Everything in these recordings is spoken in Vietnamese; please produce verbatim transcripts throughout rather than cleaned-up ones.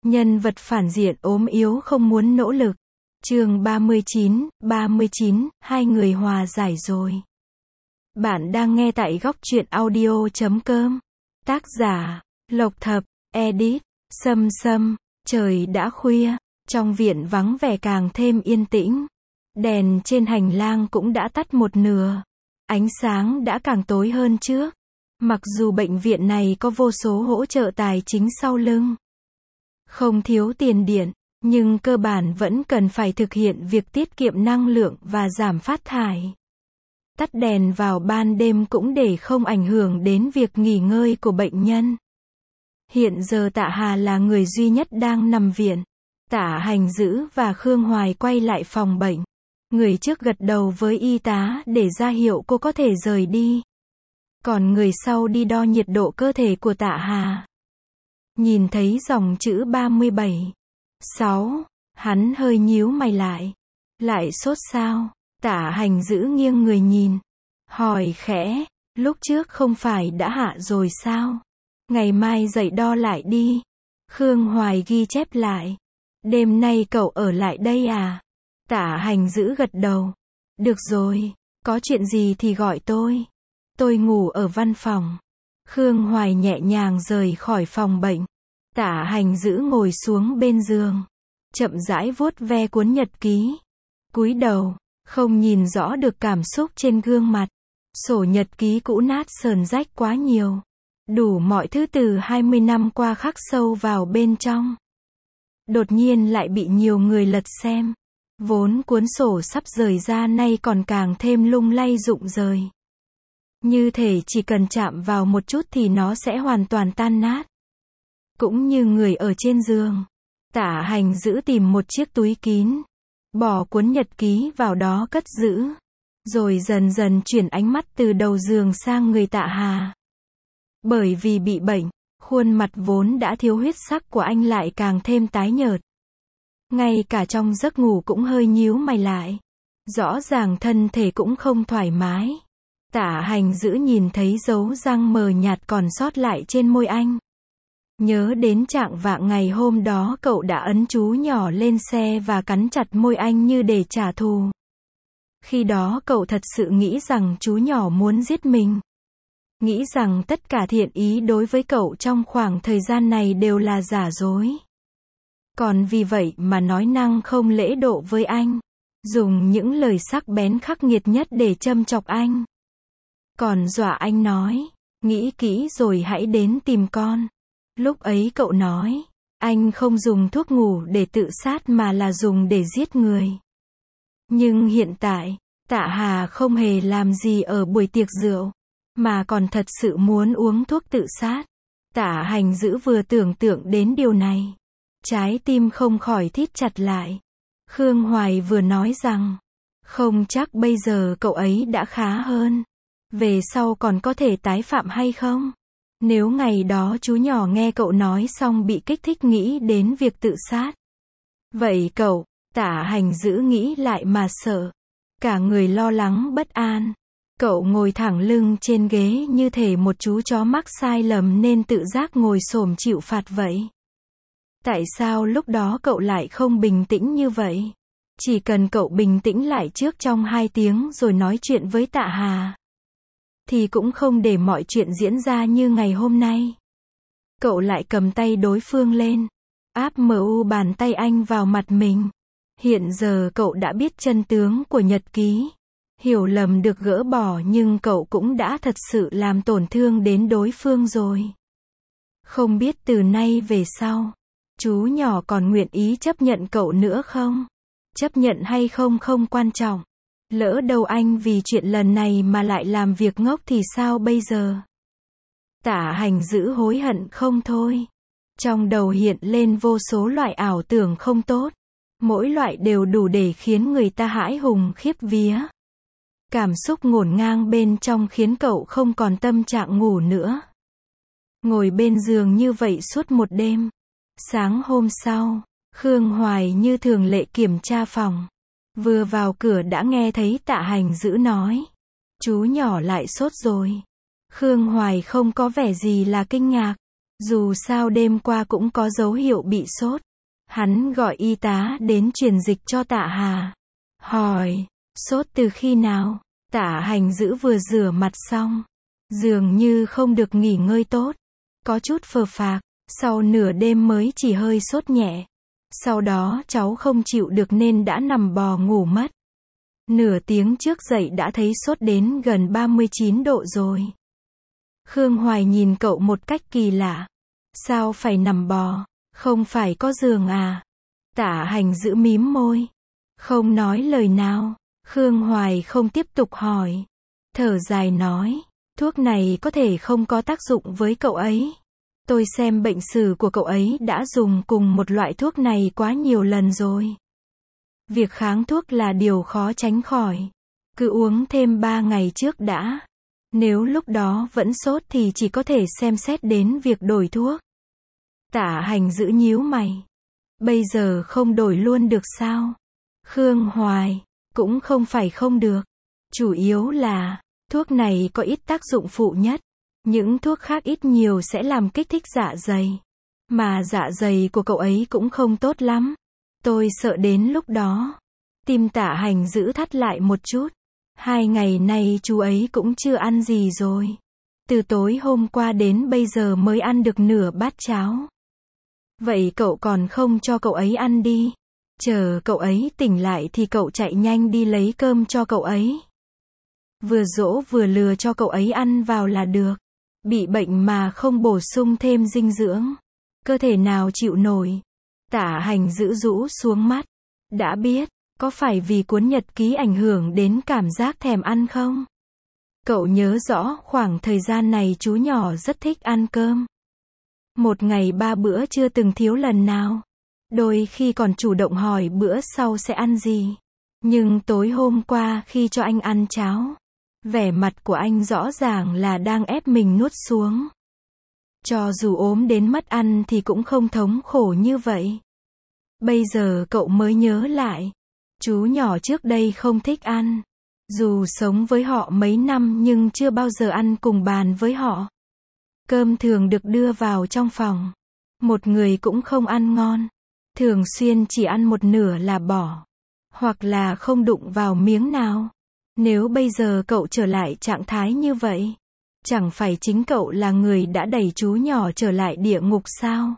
Nhân vật phản diện ốm yếu không muốn nỗ lực. Chương ba mươi chín, ba mươi chín, hai người hòa giải rồi. Bạn đang nghe tại góc truyện audio chấm com. Tác giả, Lộc Thập, edit, Sâm Sâm. Trời đã khuya, trong viện vắng vẻ càng thêm yên tĩnh. Đèn trên hành lang cũng đã tắt một nửa. Ánh sáng đã càng tối hơn trước. Mặc dù bệnh viện này có vô số hỗ trợ tài chính sau lưng, không thiếu tiền điện, nhưng cơ bản vẫn cần phải thực hiện việc tiết kiệm năng lượng và giảm phát thải. Tắt đèn vào ban đêm cũng để không ảnh hưởng đến việc nghỉ ngơi của bệnh nhân. Hiện giờ Tạ Hà là người duy nhất đang nằm viện. Tạ Hành Dữ và Khương Hoài quay lại phòng bệnh. Người trước gật đầu với y tá để ra hiệu cô có thể rời đi. Còn người sau đi đo nhiệt độ cơ thể của Tạ Hà. Nhìn thấy dòng chữ ba mươi bảy, sáu, hắn hơi nhíu mày lại. Lại sốt sao? Tạ Hành Dữ nghiêng người nhìn, hỏi khẽ, lúc trước không phải đã hạ rồi sao? Ngày mai dậy đo lại đi. Khương Hoài ghi chép lại. Đêm nay cậu ở lại đây à? Tạ Hành Dữ gật đầu. Được rồi, có chuyện gì thì gọi tôi. Tôi ngủ ở văn phòng. Khương Hoài nhẹ nhàng rời khỏi phòng bệnh. Tạ Hành Dữ ngồi xuống bên giường, chậm rãi vuốt ve cuốn nhật ký. Cúi đầu, không nhìn rõ được cảm xúc trên gương mặt. Sổ nhật ký cũ nát sờn rách quá nhiều. Đủ mọi thứ từ hai mươi năm qua khắc sâu vào bên trong. Đột nhiên lại bị nhiều người lật xem. Vốn cuốn sổ sắp rời ra nay còn càng thêm lung lay rụng rời. Như thể chỉ cần chạm vào một chút thì nó sẽ hoàn toàn tan nát. Cũng như người ở trên giường. Tạ Hành Dữ tìm một chiếc túi kín, bỏ cuốn nhật ký vào đó cất giữ. Rồi dần dần chuyển ánh mắt từ đầu giường sang người Tạ Hà. Bởi vì bị bệnh, khuôn mặt vốn đã thiếu huyết sắc của anh lại càng thêm tái nhợt. Ngay cả trong giấc ngủ cũng hơi nhíu mày lại. Rõ ràng thân thể cũng không thoải mái. Tạ Hành Dữ nhìn thấy dấu răng mờ nhạt còn sót lại trên môi anh. Nhớ đến trạng vạng ngày hôm đó cậu đã ấn chú nhỏ lên xe và cắn chặt môi anh như để trả thù. Khi đó cậu thật sự nghĩ rằng chú nhỏ muốn giết mình. Nghĩ rằng tất cả thiện ý đối với cậu trong khoảng thời gian này đều là giả dối. Còn vì vậy mà nói năng không lễ độ với anh. Dùng những lời sắc bén khắc nghiệt nhất để châm chọc anh. Còn dọa anh nói, nghĩ kỹ rồi hãy đến tìm con. Lúc ấy cậu nói, anh không dùng thuốc ngủ để tự sát mà là dùng để giết người. Nhưng hiện tại, Tạ Hà không hề làm gì ở buổi tiệc rượu, mà còn thật sự muốn uống thuốc tự sát. Tạ Hành Dữ vừa tưởng tượng đến điều này, trái tim không khỏi thít chặt lại. Khương Hoài vừa nói rằng, không chắc bây giờ cậu ấy đã khá hơn. Về sau còn có thể tái phạm hay không? Nếu ngày đó chú nhỏ nghe cậu nói xong bị kích thích nghĩ đến việc tự sát. Vậy cậu, Tạ Hành Dữ nghĩ lại mà sợ. Cả người lo lắng bất an. Cậu ngồi thẳng lưng trên ghế như thể một chú chó mắc sai lầm nên tự giác ngồi xổm chịu phạt vậy. Tại sao lúc đó cậu lại không bình tĩnh như vậy? Chỉ cần cậu bình tĩnh lại trước trong hai tiếng rồi nói chuyện với Tạ Hà, thì cũng không để mọi chuyện diễn ra như ngày hôm nay. Cậu lại cầm tay đối phương lên, áp mu bàn tay anh vào mặt mình. Hiện giờ cậu đã biết chân tướng của nhật ký. Hiểu lầm được gỡ bỏ nhưng cậu cũng đã thật sự làm tổn thương đến đối phương rồi. Không biết từ nay về sau, chú nhỏ còn nguyện ý chấp nhận cậu nữa không? Chấp nhận hay không không quan trọng. Lỡ đâu anh vì chuyện lần này mà lại làm việc ngốc thì sao bây giờ? Tạ Hành Dữ hối hận không thôi. Trong đầu hiện lên vô số loại ảo tưởng không tốt. Mỗi loại đều đủ để khiến người ta hãi hùng khiếp vía. Cảm xúc ngổn ngang bên trong khiến cậu không còn tâm trạng ngủ nữa. Ngồi bên giường như vậy suốt một đêm. Sáng hôm sau, Khương Hoài như thường lệ kiểm tra phòng. Vừa vào cửa đã nghe thấy Tạ Hành Dữ nói, chú nhỏ lại sốt rồi. Khương Hoài không có vẻ gì là kinh ngạc. Dù sao đêm qua cũng có dấu hiệu bị sốt. Hắn gọi y tá đến truyền dịch cho Tạ Hà. Hỏi, sốt từ khi nào? Tạ Hành Dữ vừa rửa mặt xong, dường như không được nghỉ ngơi tốt, có chút phờ phạc, sau nửa đêm mới chỉ hơi sốt nhẹ. Sau đó cháu không chịu được nên đã nằm bò ngủ mất. Nửa tiếng trước dậy đã thấy sốt đến gần ba mươi chín độ rồi. Khương Hoài nhìn cậu một cách kỳ lạ. Sao phải nằm bò, không phải có giường à? Tạ Hành Dữ mím môi, không nói lời nào. Khương Hoài không tiếp tục hỏi. Thở dài nói, thuốc này có thể không có tác dụng với cậu ấy. Tôi xem bệnh sử của cậu ấy đã dùng cùng một loại thuốc này quá nhiều lần rồi. Việc kháng thuốc là điều khó tránh khỏi. Cứ uống thêm ba ngày trước đã. Nếu lúc đó vẫn sốt thì chỉ có thể xem xét đến việc đổi thuốc. Tạ Hành Dữ nhíu mày. Bây giờ không đổi luôn được sao? Khương Hoài, cũng không phải không được. Chủ yếu là, thuốc này có ít tác dụng phụ nhất. Những thuốc khác ít nhiều sẽ làm kích thích dạ dày. Mà dạ dày của cậu ấy cũng không tốt lắm. Tôi sợ đến lúc đó. Tim Tạ Hành Dữ thắt lại một chút. Hai ngày nay chú ấy cũng chưa ăn gì rồi. Từ tối hôm qua đến bây giờ mới ăn được nửa bát cháo. Vậy cậu còn không cho cậu ấy ăn đi. Chờ cậu ấy tỉnh lại thì cậu chạy nhanh đi lấy cơm cho cậu ấy. Vừa dỗ vừa lừa cho cậu ấy ăn vào là được. Bị bệnh mà không bổ sung thêm dinh dưỡng, cơ thể nào chịu nổi. Tạ Hành Dữ rũ xuống mắt. Đã biết, có phải vì cuốn nhật ký ảnh hưởng đến cảm giác thèm ăn không? Cậu nhớ rõ khoảng thời gian này chú nhỏ rất thích ăn cơm. Một ngày ba bữa chưa từng thiếu lần nào. Đôi khi còn chủ động hỏi bữa sau sẽ ăn gì. Nhưng tối hôm qua khi cho anh ăn cháo, vẻ mặt của anh rõ ràng là đang ép mình nuốt xuống. Cho dù ốm đến mất ăn thì cũng không thống khổ như vậy. Bây giờ cậu mới nhớ lại. Chú nhỏ trước đây không thích ăn. Dù sống với họ mấy năm nhưng chưa bao giờ ăn cùng bàn với họ. Cơm thường được đưa vào trong phòng. Một người cũng không ăn ngon. Thường xuyên chỉ ăn một nửa là bỏ. Hoặc là không đụng vào miếng nào. Nếu bây giờ cậu trở lại trạng thái như vậy, chẳng phải chính cậu là người đã đẩy chú nhỏ trở lại địa ngục sao?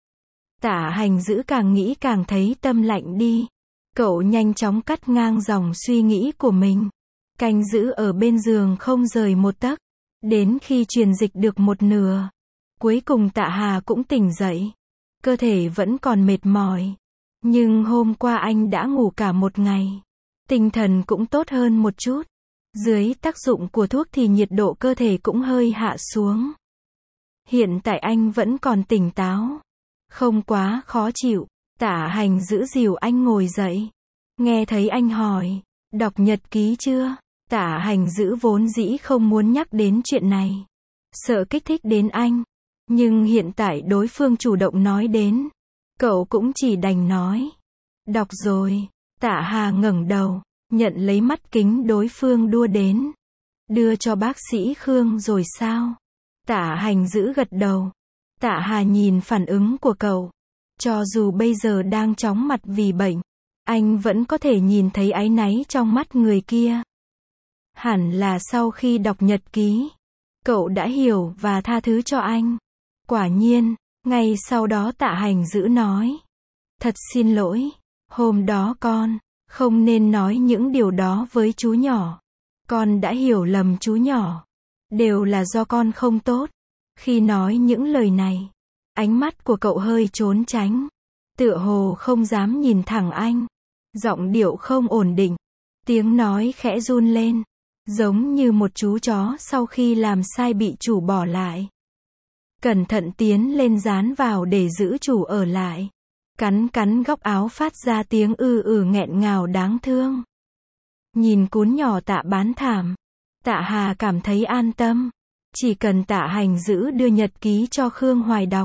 Tạ Hành Dữ càng nghĩ càng thấy tâm lạnh đi. Cậu nhanh chóng cắt ngang dòng suy nghĩ của mình. Canh giữ ở bên giường không rời một tấc. Đến khi truyền dịch được một nửa. Cuối cùng Tạ Hà cũng tỉnh dậy. Cơ thể vẫn còn mệt mỏi. Nhưng hôm qua anh đã ngủ cả một ngày. Tinh thần cũng tốt hơn một chút. Dưới tác dụng của thuốc thì nhiệt độ cơ thể cũng hơi hạ xuống. Hiện tại anh vẫn còn tỉnh táo. Không quá khó chịu. Tạ Hành Dữ dìu anh ngồi dậy. Nghe thấy anh hỏi, đọc nhật ký chưa? Tạ Hành Dữ vốn dĩ không muốn nhắc đến chuyện này. Sợ kích thích đến anh. Nhưng hiện tại đối phương chủ động nói đến. Cậu cũng chỉ đành nói. Đọc rồi. Tạ Hà ngẩng đầu, nhận lấy mắt kính đối phương đua đến. Đưa cho bác sĩ Khương rồi sao? Tạ Hành Dữ gật đầu. Tạ Hà nhìn phản ứng của cậu. Cho dù bây giờ đang chóng mặt vì bệnh, anh vẫn có thể nhìn thấy áy náy trong mắt người kia. Hẳn là sau khi đọc nhật ký, cậu đã hiểu và tha thứ cho anh. Quả nhiên, ngay sau đó Tạ Hành Dữ nói. Thật xin lỗi, hôm đó con không nên nói những điều đó với chú nhỏ. Con đã hiểu lầm chú nhỏ. Đều là do con không tốt. Khi nói những lời này, ánh mắt của cậu hơi trốn tránh. Tựa hồ không dám nhìn thẳng anh. Giọng điệu không ổn định. Tiếng nói khẽ run lên. Giống như một chú chó sau khi làm sai bị chủ bỏ lại. Cẩn thận tiến lên dán vào để giữ chủ ở lại. Cắn cắn góc áo phát ra tiếng ư ử nghẹn ngào đáng thương. Nhìn cún nhỏ Tạ bán thảm. Tạ Hà cảm thấy an tâm. Chỉ cần Tạ Hành Dữ đưa nhật ký cho Khương Hoài đọc.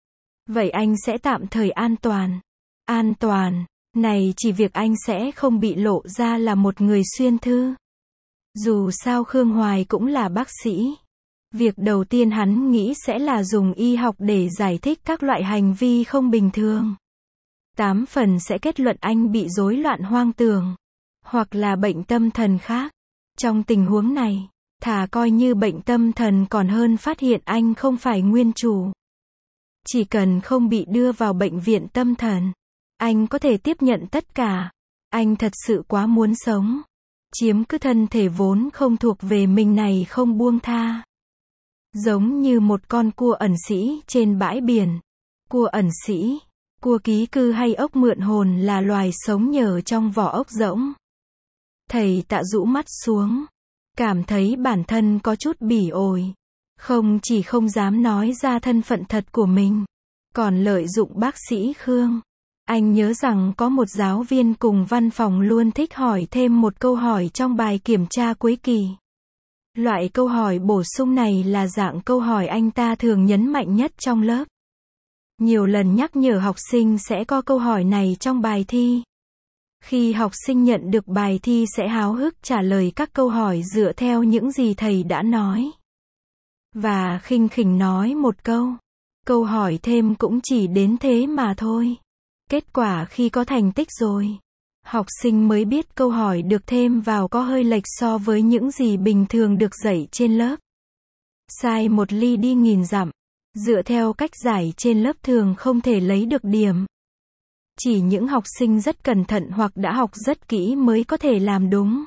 Vậy anh sẽ tạm thời an toàn. An toàn, này chỉ việc anh sẽ không bị lộ ra là một người xuyên thư. Dù sao Khương Hoài cũng là bác sĩ. Việc đầu tiên hắn nghĩ sẽ là dùng y học để giải thích các loại hành vi không bình thường. Tám phần sẽ kết luận anh bị rối loạn hoang tưởng, hoặc là bệnh tâm thần khác. Trong tình huống này, thà coi như bệnh tâm thần còn hơn phát hiện anh không phải nguyên chủ. Chỉ cần không bị đưa vào bệnh viện tâm thần, anh có thể tiếp nhận tất cả. Anh thật sự quá muốn sống. Chiếm cứ thân thể vốn không thuộc về mình này không buông tha. Giống như một con cua ẩn sĩ trên bãi biển. Cua ẩn sĩ, cua ký cư hay ốc mượn hồn là loài sống nhờ trong vỏ ốc rỗng. Thầy Tạ rũ mắt xuống, cảm thấy bản thân có chút bỉ ổi. Không chỉ không dám nói ra thân phận thật của mình, còn lợi dụng bác sĩ Khương. Anh nhớ rằng có một giáo viên cùng văn phòng luôn thích hỏi thêm một câu hỏi trong bài kiểm tra cuối kỳ. Loại câu hỏi bổ sung này là dạng câu hỏi anh ta thường nhấn mạnh nhất trong lớp. Nhiều lần nhắc nhở học sinh sẽ có câu hỏi này trong bài thi. Khi học sinh nhận được bài thi sẽ háo hức trả lời các câu hỏi dựa theo những gì thầy đã nói. Và khinh khỉnh nói một câu. Câu hỏi thêm cũng chỉ đến thế mà thôi. Kết quả khi có thành tích rồi, học sinh mới biết câu hỏi được thêm vào có hơi lệch so với những gì bình thường được dạy trên lớp. Sai một ly đi nghìn dặm. Dựa theo cách giải trên lớp thường không thể lấy được điểm. Chỉ những học sinh rất cẩn thận hoặc đã học rất kỹ mới có thể làm đúng.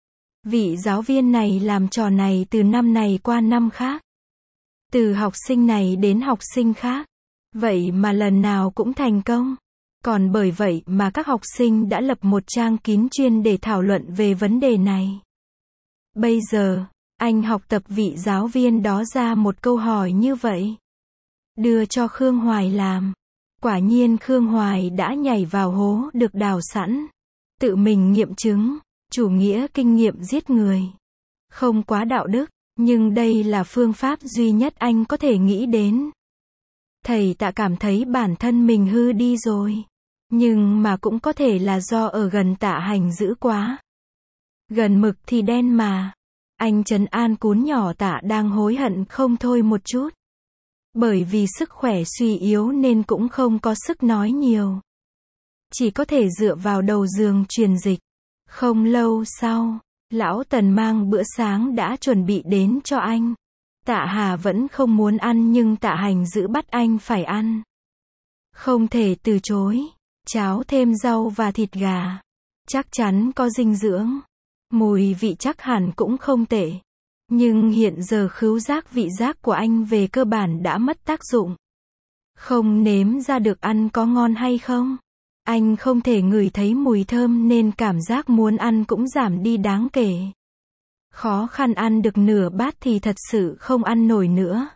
Vị giáo viên này làm trò này từ năm này qua năm khác. Từ học sinh này đến học sinh khác. Vậy mà lần nào cũng thành công. Còn bởi vậy mà các học sinh đã lập một trang kín chuyên để thảo luận về vấn đề này. Bây giờ, anh học tập vị giáo viên đó ra một câu hỏi như vậy. Đưa cho Khương Hoài làm. Quả nhiên Khương Hoài đã nhảy vào hố được đào sẵn. Tự mình nghiệm chứng, chủ nghĩa kinh nghiệm giết người. Không quá đạo đức, nhưng đây là phương pháp duy nhất anh có thể nghĩ đến. Thầy Tạ cảm thấy bản thân mình hư đi rồi. Nhưng mà cũng có thể là do ở gần Tạ Hành dữ quá. Gần mực thì đen mà. Anh trấn an cún nhỏ Tạ đang hối hận không thôi một chút. Bởi vì sức khỏe suy yếu nên cũng không có sức nói nhiều. Chỉ có thể dựa vào đầu giường truyền dịch. Không lâu sau, lão Tần mang bữa sáng đã chuẩn bị đến cho anh. Tạ Hà vẫn không muốn ăn nhưng Tạ Hành dữ bắt anh phải ăn. Không thể từ chối. Cháo thêm rau và thịt gà. Chắc chắn có dinh dưỡng. Mùi vị chắc hẳn cũng không tệ. Nhưng hiện giờ khứu giác vị giác của anh về cơ bản đã mất tác dụng. Không nếm ra được ăn có ngon hay không. Anh không thể ngửi thấy mùi thơm nên cảm giác muốn ăn cũng giảm đi đáng kể. Khó khăn ăn được nửa bát thì thật sự không ăn nổi nữa.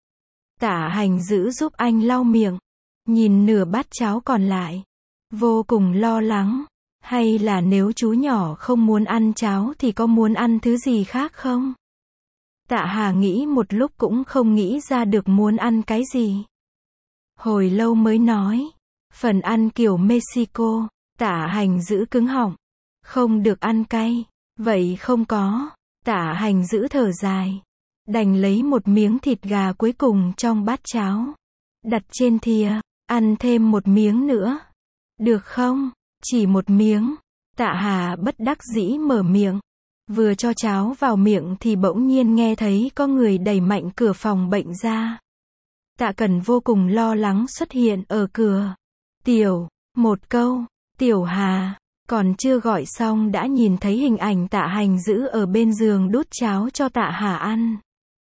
Tạ Hành dữ giúp anh lau miệng. Nhìn nửa bát cháo còn lại. Vô cùng lo lắng. Hay là nếu chú nhỏ không muốn ăn cháo thì có muốn ăn thứ gì khác không? Tạ Hà nghĩ một lúc cũng không nghĩ ra được muốn ăn cái gì. Hồi lâu mới nói. Phần ăn kiểu Mexico. Tạ Hành giữ cứng họng. Không được ăn cay. Vậy không có. Tạ Hành giữ thở dài. Đành lấy một miếng thịt gà cuối cùng trong bát cháo. Đặt trên thìa. Ăn thêm một miếng nữa. Được không? Chỉ một miếng. Tạ Hà bất đắc dĩ mở miệng. Vừa cho cháo vào miệng thì bỗng nhiên nghe thấy có người đẩy mạnh cửa phòng bệnh ra. Tạ Cần vô cùng lo lắng xuất hiện ở cửa. Tiểu, một câu, Tiểu Hà, còn chưa gọi xong đã nhìn thấy hình ảnh Tạ Hành dữ ở bên giường đút cháo cho Tạ Hà ăn.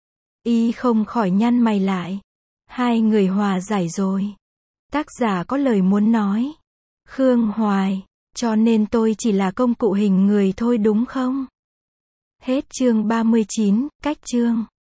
Y không khỏi nhăn mày lại. Hai người hòa giải rồi. Tác giả có lời muốn nói. Khương Hoài, cho nên tôi chỉ là công cụ hình người thôi đúng không? Hết chương ba mươi chín, cách chương.